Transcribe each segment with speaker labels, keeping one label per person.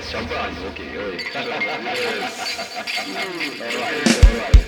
Speaker 1: champagne. Okay, yes. All right.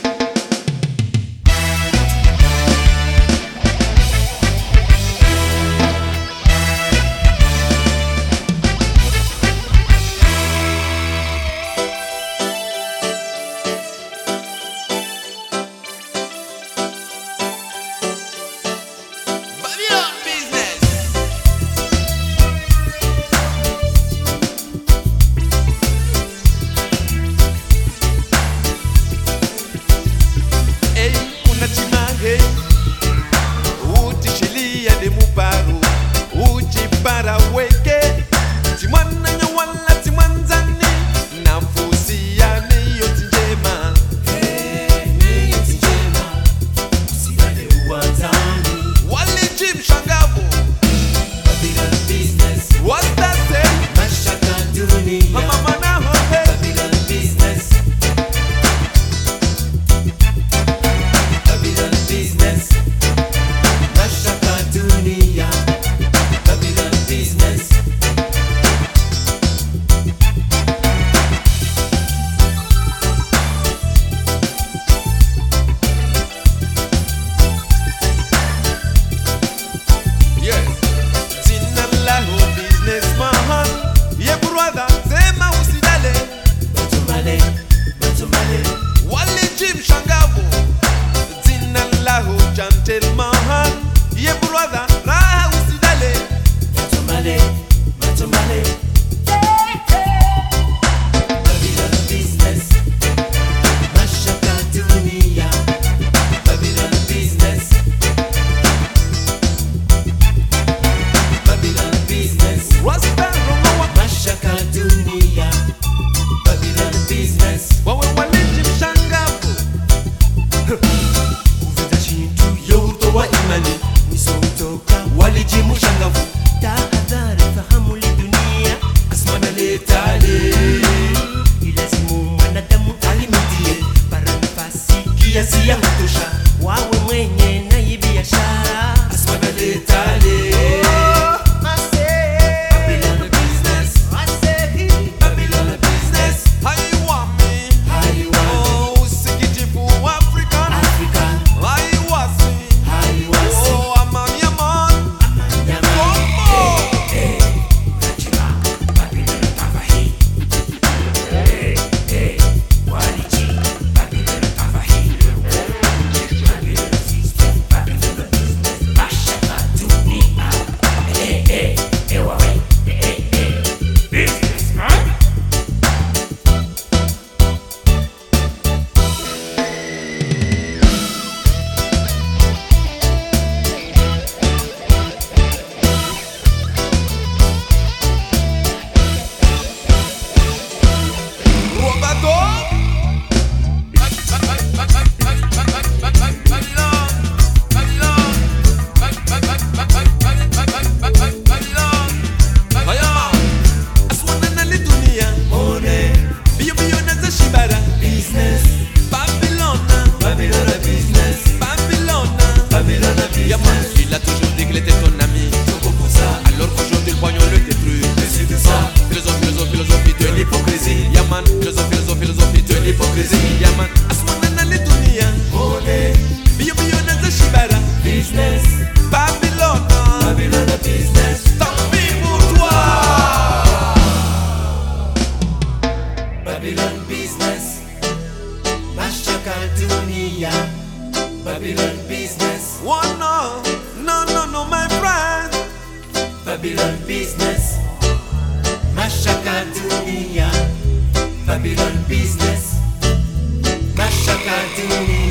Speaker 2: kiasi ya kutosha, wawe mwenye na hii biashara asmana letale. Babylon business, Babylon business. How you want me? How you want me? Oh, sikijifu African. How you want me? How you want me? Oh, I'm a yaman.
Speaker 3: Hey, Najima, Babylon Tavahi. Hey, Waliji, Babylon Tavahi. Babylon system, Babylon business, Mashaka Dunia. Hey, wawe, business man.
Speaker 2: Il a toujours dit qu'il était ton ami. Alors qu'aujourd'hui le poignon le détruit. Philosophie de l'hypocrisie. Yaman, philosophie de l'hypocrisie. Yaman, asmanana le dunia. Bio naza shibara.
Speaker 3: Business,
Speaker 2: Babylon
Speaker 3: business.
Speaker 2: tant pis pour toi.
Speaker 3: Babylon business, Mashaka Dunia. Babylon business,
Speaker 2: One no, my friend.
Speaker 3: Babylon business, Mashaka Dunia. Babylon business, Mashaka Dunia.